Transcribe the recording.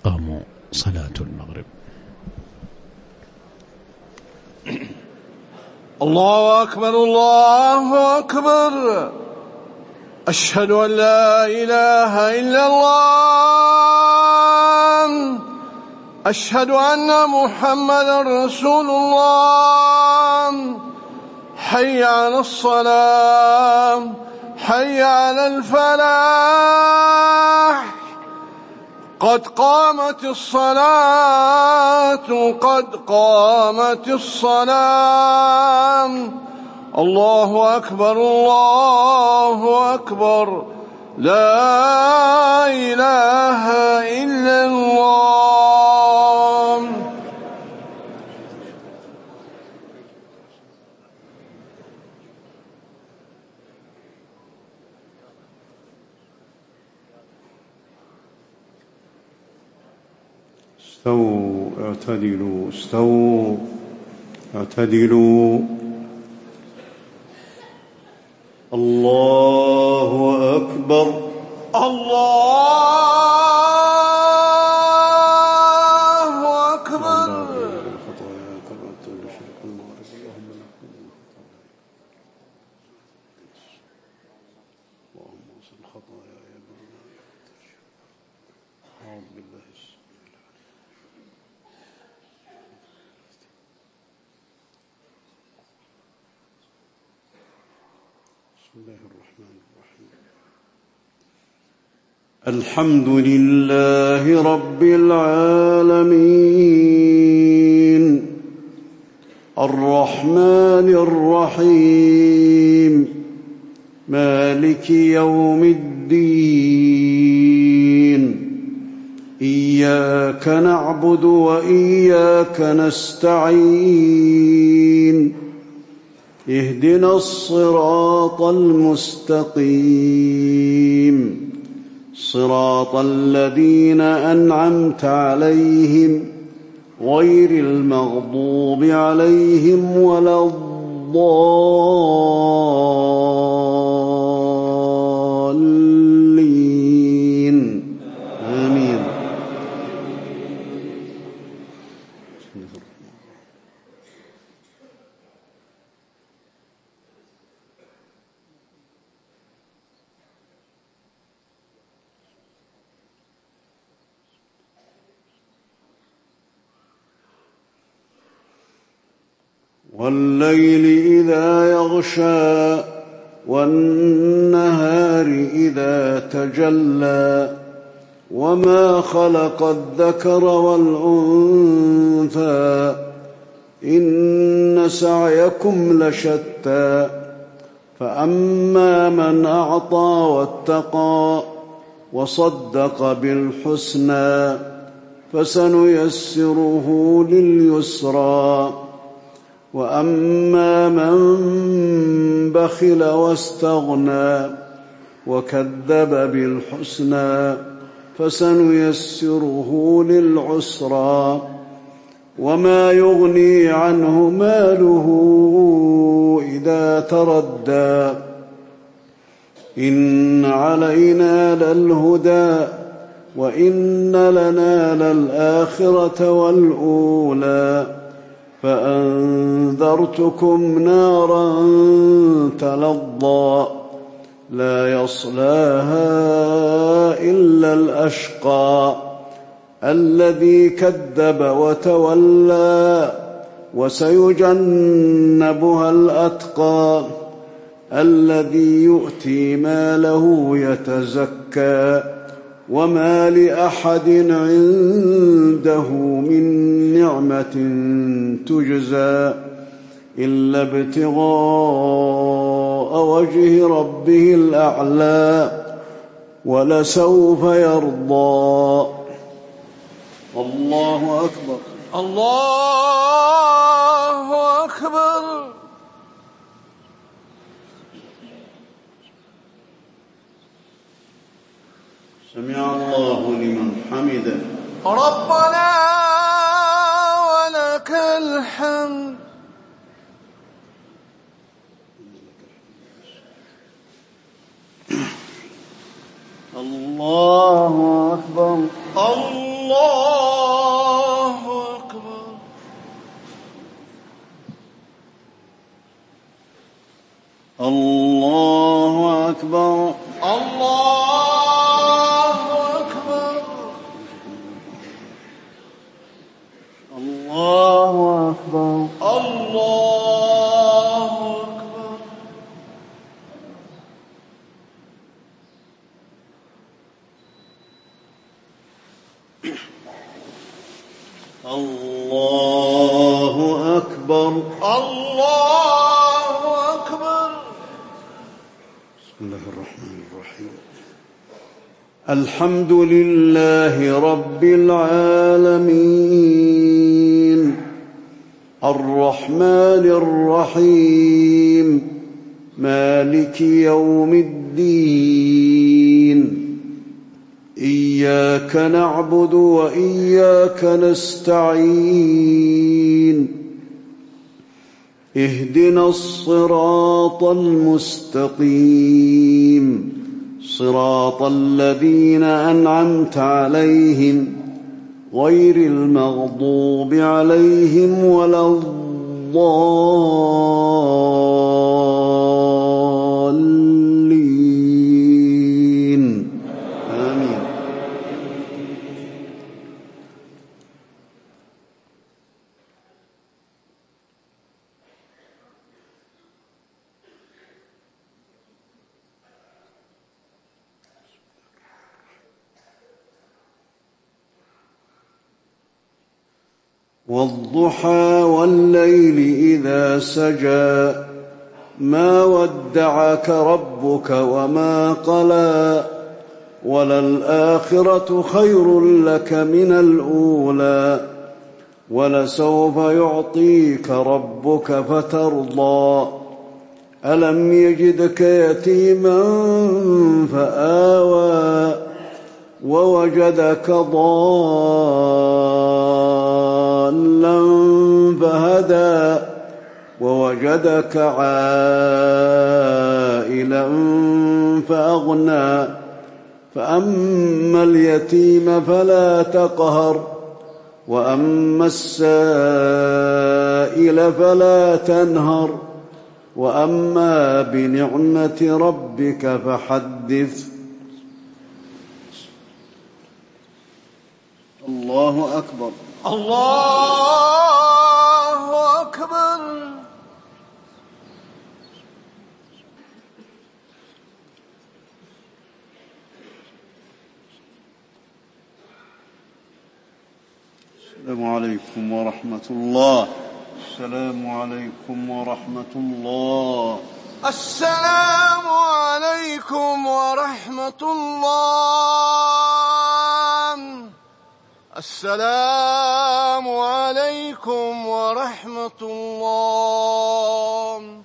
قاموا صلاة المغرب. الله أكبر الله أكبر، أشهد أن لا إله إلا الله، أشهد أن محمدا رسول الله. حي على الصلاة، حي على الفلاح، قد قامت الصلاة، قد قامت الصلاة. الله أكبر الله أكبر، لا إله إلا الله. استووا اعتدلوا، استووا اعتدلوا. الله أكبر الله أكبر. بسم الله الرحمن الرحيم. الحمد لله رب العالمين، الرحمن الرحيم، مالك يوم الدين. إياك نعبد وإياك نستعين. اهدنا الصراط المستقيم، صراط الذين أنعمت عليهم غير المغضوب عليهم ولا الضالين. آمين. والليل إذا يغشى، والنهار إذا تجلى، وما خلق الذكر والأنثى، إن سعيكم لشتى. فأما من أعطى واتقى وصدق بالحسنى فسنيسره لليسرى. وأما من بخل واستغنى وكذب بالحسنى فسنيسره للعسرى. وما يغني عنه ماله إذا تردى. إن علينا للهدى وإن لنا للآخرة والأولى. فأنذرتكم نارا تلظى، لا يصلاها إلا الأشقى الذي كذب وتولى. وسيجنبها الأتقى الذي يؤتي ماله يتزكى. وما لأحد عنده من نعمة تجزى إلا ابتغاء وجه ربه الأعلى ولسوف يرضى. الله أكبر الله أكبر. سمع الله لمن حمده. ربنا ولك الحمد. الله أكبر. الله الله أكبر. الله أكبر. الله أكبر. الله أكبر. الله أكبر. الله أكبر. الله أكبر. بسم الله الرحمن الرحيم. الحمد لله رب العالمين الرحمن الرحيم مالك يوم الدين إياك نعبد وإياك نستعين اهدنا الصراط المستقيم صراط الذين أنعمت عليهم غير المغضوب عليهم ولا الضالين آمين. والضحى والليل إذا سجى ما ودعك ربك وما قلى وللآخرة خير لك من الأولى ولسوف يعطيك ربك فترضى ألم يجدك يتيما فآوى ووجدك ضالا فهدى ووجدك عائلا فأغنى فأما اليتيم فلا تقهر وأما السائل فلا تنهر وأما بنعمة ربك فحدث. الله أكبر. الله أكبر. السلام عليكم ورحمة الله. السلام عليكم ورحمة الله. السلام عليكم ورحمة الله. السلام عليكم ورحمة الله.